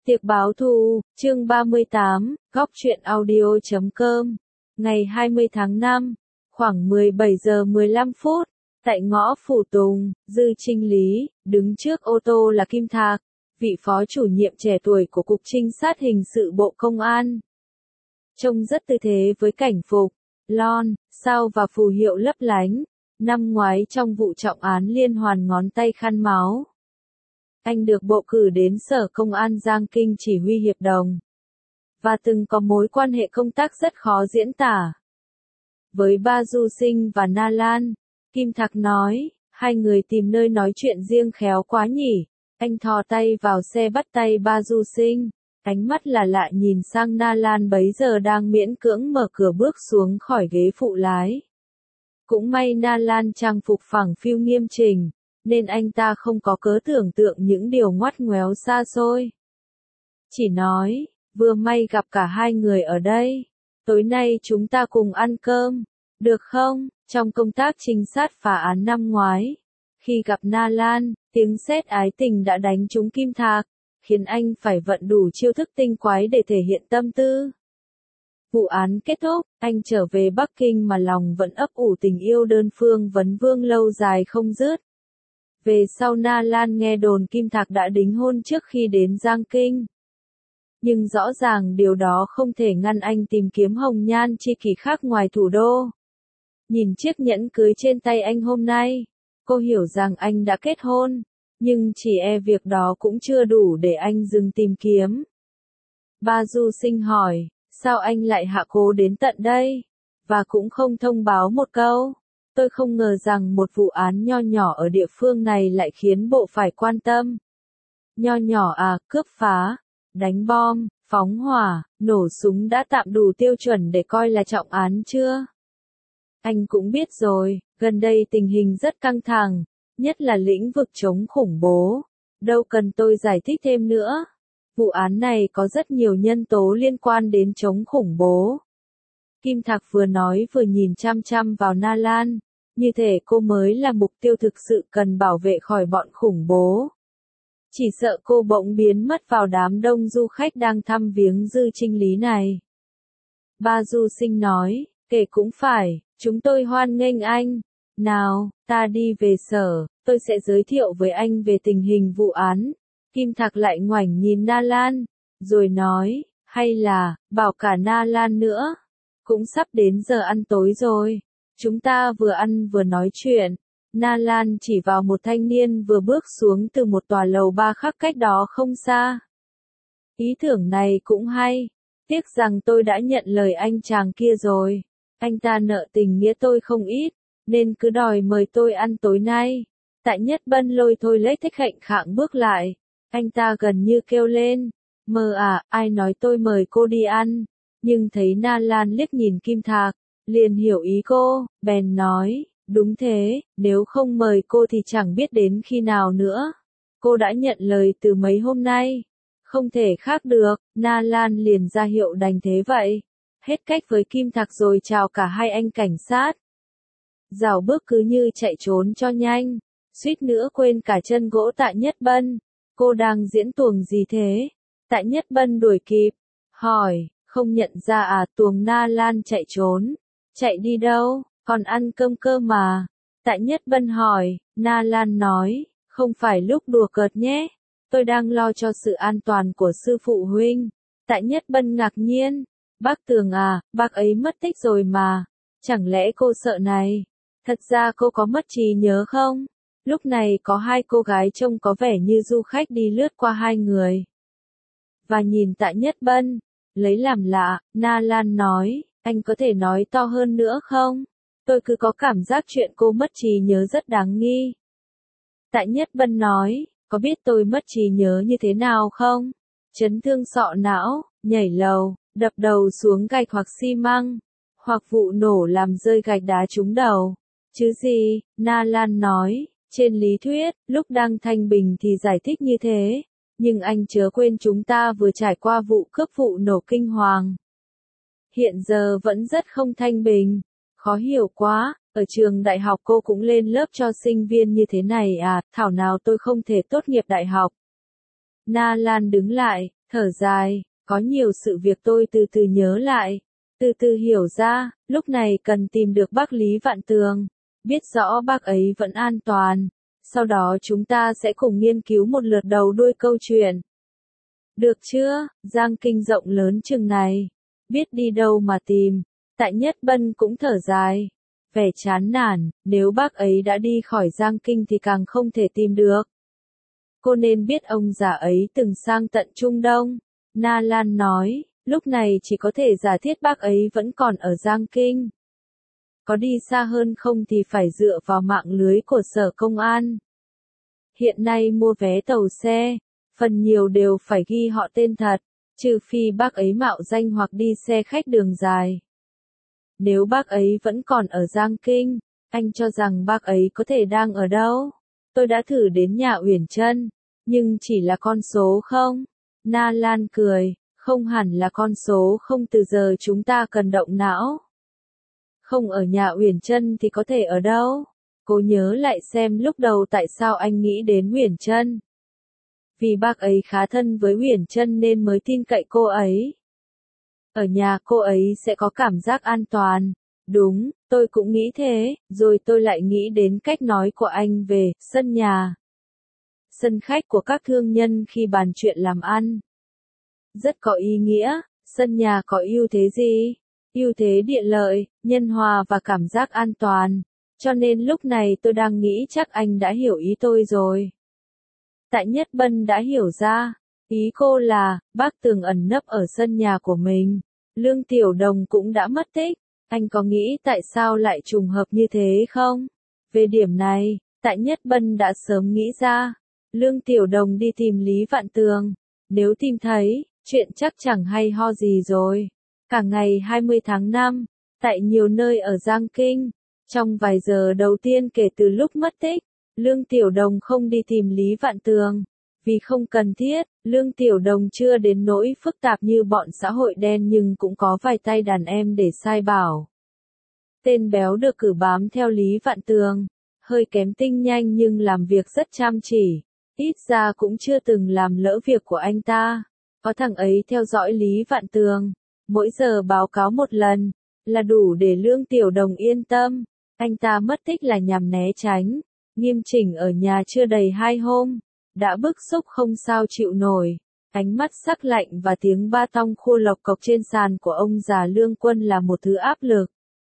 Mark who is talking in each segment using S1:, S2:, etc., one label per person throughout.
S1: Tiệc báo thù, chương 38, góc truyện audio.com. Ngày 20 tháng 5, khoảng 17 giờ 15 phút, tại ngõ Phủ Tùng, Dư Trinh Lý, đứng trước ô tô là Kim Thạc, vị phó chủ nhiệm trẻ tuổi của Cục Trinh sát Hình sự Bộ Công an. Trông rất tư thế với cảnh phục, lon, sao và phù hiệu lấp lánh, năm ngoái trong vụ trọng án liên hoàn ngón tay khăn máu. Anh được bầu cử đến Sở Công an Giang Kinh chỉ huy hiệp đồng, và từng có mối quan hệ công tác rất khó diễn tả. Với Ba Du Sinh và Na Lan, Kim Thạc nói, hai người tìm nơi nói chuyện riêng khéo quá nhỉ. Anh thò tay vào xe bắt tay Ba Du Sinh, ánh mắt là lạ nhìn sang Na Lan bấy giờ đang miễn cưỡng mở cửa bước xuống khỏi ghế phụ lái. Cũng may Na Lan trang phục phẳng phiu nghiêm chỉnh, nên anh ta không có cớ tưởng tượng những điều ngoắt ngoéo xa xôi. Chỉ nói, vừa may gặp cả hai người ở đây. Tối nay chúng ta cùng ăn cơm, được không? Trong công tác trinh sát phá án năm ngoái, khi gặp Na Lan, tiếng sét ái tình đã đánh trúng Kim Thạc, khiến anh phải vận đủ chiêu thức tinh quái để thể hiện tâm tư. Vụ án kết thúc, anh trở về Bắc Kinh mà lòng vẫn ấp ủ tình yêu đơn phương vấn vương lâu dài không dứt. Về sau Na Lan nghe đồn Kim Thạc đã đính hôn trước khi đến Giang Kinh. Nhưng rõ ràng điều đó không thể ngăn anh tìm kiếm hồng nhan tri kỷ khác ngoài thủ đô. Nhìn chiếc nhẫn cưới trên tay anh hôm nay, cô hiểu rằng anh đã kết hôn, nhưng chỉ việc đó cũng chưa đủ để anh dừng tìm kiếm. Ba Du Sinh hỏi, sao anh lại hạ cố đến tận đây, và cũng không thông báo một câu? Tôi không ngờ rằng một vụ án nho nhỏ ở địa phương này lại khiến bộ phải quan tâm. Nho nhỏ à, cướp phá, đánh bom, phóng hỏa, nổ súng đã tạm đủ tiêu chuẩn để coi là trọng án chưa? Anh cũng biết rồi, gần đây tình hình rất căng thẳng, nhất là lĩnh vực chống khủng bố. Đâu cần tôi giải thích thêm nữa. Vụ án này có rất nhiều nhân tố liên quan đến chống khủng bố. Kim Thạc vừa nói vừa nhìn chăm chăm vào Na Lan, như thể cô mới là mục tiêu thực sự cần bảo vệ khỏi bọn khủng bố. Chỉ sợ cô bỗng biến mất vào đám đông du khách đang thăm viếng Dư Trinh Lý này. Ba Du Sinh nói, kể cũng phải, chúng tôi hoan nghênh anh. Nào, ta đi về sở, tôi sẽ giới thiệu với anh về tình hình vụ án. Kim Thạc lại ngoảnh nhìn Na Lan, rồi nói, hay là, bảo cả Na Lan nữa. Cũng sắp đến giờ ăn tối rồi. Chúng ta vừa ăn vừa nói chuyện. Na Lan chỉ vào một thanh niên vừa bước xuống từ một tòa lầu ba khác cách đó không xa. Ý tưởng này cũng hay. Tiếc rằng tôi đã nhận lời anh chàng kia rồi. Anh ta nợ tình nghĩa tôi không ít, nên cứ đòi mời tôi ăn tối nay. Tại Nhất Bân lôi thôi lấy thích hạnh khạng bước lại. Anh ta gần như kêu lên. Mơ à, ai nói tôi mời cô đi ăn. Nhưng thấy Na Lan liếc nhìn Kim Thạc, liền hiểu ý cô, bèn nói, đúng thế, nếu không mời cô thì chẳng biết đến khi nào nữa. Cô đã nhận lời từ mấy hôm nay. Không thể khác được, Na Lan liền ra hiệu đành thế vậy. Hết cách với Kim Thạc rồi chào cả hai anh cảnh sát. Rảo bước cứ như chạy trốn cho nhanh, suýt nữa quên cả chân gỗ Tạ Nhất Bân. Cô đang diễn tuồng gì thế? Tạ Nhất Bân đuổi kịp, hỏi, không nhận ra à? Tuồng Na Lan chạy trốn. Chạy đi đâu, còn ăn cơm cơ mà. Tạ Nhất Bân hỏi, Na Lan nói, không phải lúc đùa cợt nhé. Tôi đang lo cho sự an toàn của sư phụ huynh. Tạ Nhất Bân ngạc nhiên, bác Tường à, bác ấy mất tích rồi mà. Chẳng lẽ cô sợ này? Thật ra cô có mất trí nhớ không? Lúc này có hai cô gái trông có vẻ như du khách đi lướt qua hai người. Và nhìn Tạ Nhất Bân, lấy làm lạ, Na Lan nói, anh có thể nói to hơn nữa không? Tôi cứ có cảm giác chuyện cô mất trí nhớ rất đáng nghi. Tạ Nhất Bân nói, có biết tôi mất trí nhớ như thế nào không? Chấn thương sọ não, nhảy lầu, đập đầu xuống gạch hoặc xi măng, hoặc vụ nổ làm rơi gạch đá trúng đầu. Chứ gì, Na Lan nói, trên lý thuyết, lúc đang thanh bình thì giải thích như thế. Nhưng anh chớ quên chúng ta vừa trải qua vụ cướp vụ nổ kinh hoàng. Hiện giờ vẫn rất không thanh bình. Khó hiểu quá, ở trường đại học cô cũng lên lớp cho sinh viên như thế này à, thảo nào tôi không thể tốt nghiệp đại học. Na Lan đứng lại, Thở dài, có nhiều sự việc tôi từ từ nhớ lại, từ từ hiểu ra, lúc này cần tìm được bác Lý Vạn Tường, biết rõ bác ấy vẫn an toàn, sau đó chúng ta sẽ cùng nghiên cứu một lượt đầu đuôi câu chuyện. Được chưa, Giang Kinh rộng lớn chừng này, biết đi đâu mà tìm, Tại Nhất Bân cũng thở dài, vẻ chán nản, nếu bác ấy đã đi khỏi Giang Kinh thì càng không thể tìm được. Cô nên biết ông già ấy từng sang tận Trung Đông, Na Lan nói, lúc này chỉ có thể giả thiết bác ấy vẫn còn ở Giang Kinh. Có đi xa hơn không thì phải dựa vào mạng lưới của Sở Công an. Hiện nay mua vé tàu xe, phần nhiều đều phải ghi họ tên thật, trừ phi bác ấy mạo danh hoặc đi xe khách đường dài. Nếu bác ấy vẫn còn ở Giang Kinh, anh cho rằng bác ấy có thể đang ở đâu? Tôi đã thử đến nhà Uyển Trân, nhưng chỉ là con số không? Na Lan cười, không hẳn là con số không, từ giờ chúng ta cần động não. Không ở nhà Uyển Trân thì có thể ở đâu? Cô nhớ lại xem lúc đầu tại sao anh nghĩ đến Uyển Trân. Vì bác ấy khá thân với Uyển Trân nên mới tin cậy cô ấy. Ở nhà cô ấy sẽ có cảm giác an toàn. Đúng, tôi cũng nghĩ thế, rồi tôi lại nghĩ đến cách nói của anh về sân nhà. Sân khách của các thương nhân khi bàn chuyện làm ăn. Rất có ý nghĩa, sân nhà có ưu thế gì? Ưu thế địa lợi, nhân hòa và cảm giác an toàn. Cho nên lúc này tôi đang nghĩ chắc anh đã hiểu ý tôi rồi. Tại Nhất Bân đã hiểu ra. Ý cô là, bác Tường ẩn nấp ở sân nhà của mình. Lương Tiểu Đồng cũng đã mất tích. Anh có nghĩ tại sao lại trùng hợp như thế không? Về điểm này, Tại Nhất Bân đã sớm nghĩ ra. Lương Tiểu Đồng đi tìm Lý Vạn Tường. Nếu tìm thấy, chuyện chắc chẳng hay ho gì rồi. Cả ngày 20 tháng 5, tại nhiều nơi ở Giang Kinh, trong vài giờ đầu tiên kể từ lúc mất tích, Lương Tiểu Đồng không đi tìm Lý Vạn Tường. Vì không cần thiết, Lương Tiểu Đồng chưa đến nỗi phức tạp như bọn xã hội đen nhưng cũng có vài tay đàn em để sai bảo. Tên béo được cử bám theo Lý Vạn Tường, hơi kém tinh nhanh nhưng làm việc rất chăm chỉ, ít ra cũng chưa từng làm lỡ việc của anh ta. Có thằng ấy theo dõi Lý Vạn Tường, mỗi giờ báo cáo một lần, là đủ để Lương Tiểu Đồng yên tâm. Anh ta mất tích là nhằm né tránh, nghiêm chỉnh ở nhà chưa đầy 2 hôm. Đã bức xúc không sao chịu nổi, ánh mắt sắc lạnh và tiếng ba tong khua lộc cộc trên sàn của ông già Lương Quân là một thứ áp lực.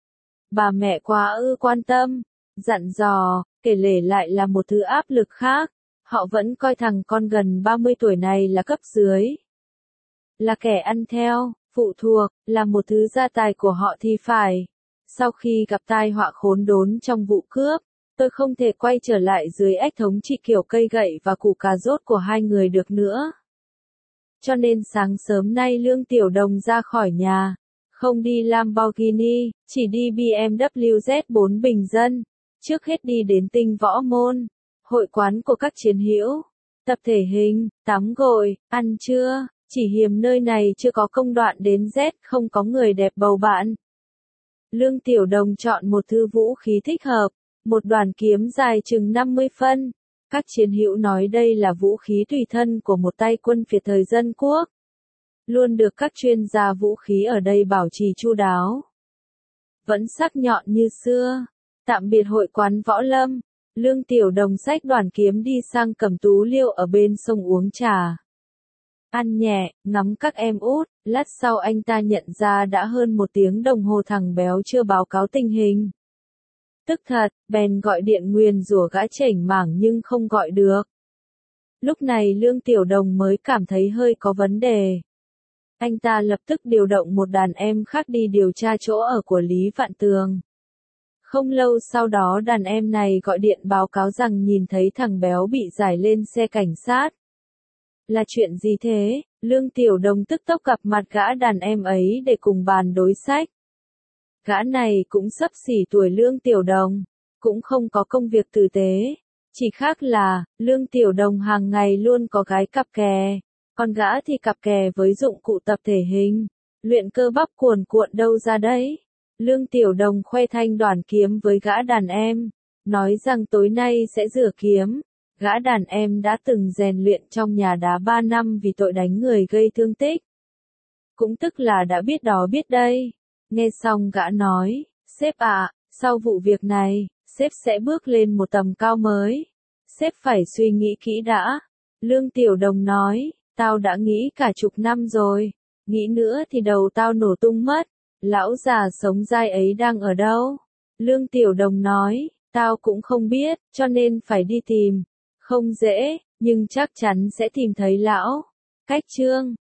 S1: Bà mẹ quá quan tâm, dặn dò, kể lể lại là một thứ áp lực khác. Họ vẫn coi thằng con gần 30 tuổi này là cấp dưới. Là kẻ ăn theo, phụ thuộc, là một thứ gia tài của họ thì phải. Sau khi gặp tai họa khốn đốn trong vụ cướp, tôi không thể quay trở lại dưới ách thống trị kiểu cây gậy và củ cà rốt của hai người được nữa. Cho nên sáng sớm nay Lương Tiểu Đồng ra khỏi nhà, không đi Lamborghini, chỉ đi BMW Z4 bình dân, trước hết đi đến Tinh Võ Môn, hội quán của các chiến hữu, tập thể hình, tắm gội, ăn trưa, chỉ hiềm nơi này chưa có công đoạn đến Z không có người đẹp bầu bạn. Lương Tiểu Đồng chọn một thứ vũ khí thích hợp. Một đoàn kiếm dài chừng 50 phân. Các chiến hữu nói đây là vũ khí tùy thân của một tay quân Việt thời Dân Quốc. Luôn được các chuyên gia vũ khí ở đây bảo trì chu đáo. Vẫn sắc nhọn như xưa. Tạm biệt hội quán võ lâm. Lương Tiểu Đồng xách đoàn kiếm đi sang Cẩm Tú Liêu ở bên sông uống trà. Ăn nhẹ, ngắm các em út. Lát sau anh ta nhận ra đã hơn 1 tiếng đồng hồ thằng béo chưa báo cáo tình hình. Tức thật, bèn gọi điện nguyền rủa gã chểnh mảng nhưng không gọi được. Lúc này Lương Tiểu Đồng mới cảm thấy hơi có vấn đề. Anh ta lập tức điều động một đàn em khác đi điều tra chỗ ở của Lý Vạn Tường. Không lâu sau đó đàn em này gọi điện báo cáo rằng nhìn thấy thằng béo bị giải lên xe cảnh sát. Là chuyện gì thế? Lương Tiểu Đồng tức tốc gặp mặt gã đàn em ấy để cùng bàn đối sách. Gã này cũng xấp xỉ tuổi Lương Tiểu Đồng, cũng không có công việc tử tế. Chỉ khác là, Lương Tiểu Đồng hàng ngày luôn có gái cặp kè, còn gã thì cặp kè với dụng cụ tập thể hình, luyện cơ bắp cuồn cuộn đâu ra đấy. Lương Tiểu Đồng khoe thanh đoàn kiếm với gã đàn em, nói rằng tối nay sẽ rửa kiếm. Gã đàn em đã từng rèn luyện trong nhà đá 3 năm vì tội đánh người gây thương tích. Cũng tức là đã biết đó biết đây. Nghe xong gã nói, sếp ạ, sau vụ việc này, sếp sẽ bước lên một tầm cao mới. Sếp phải suy nghĩ kỹ đã. Lương Tiểu Đồng nói, tao đã nghĩ cả chục năm rồi. Nghĩ nữa thì đầu tao nổ tung mất. Lão già sống dai ấy đang ở đâu? Lương Tiểu Đồng nói, tao cũng không biết, cho nên phải đi tìm. Không dễ, nhưng chắc chắn sẽ tìm thấy lão. Cách chương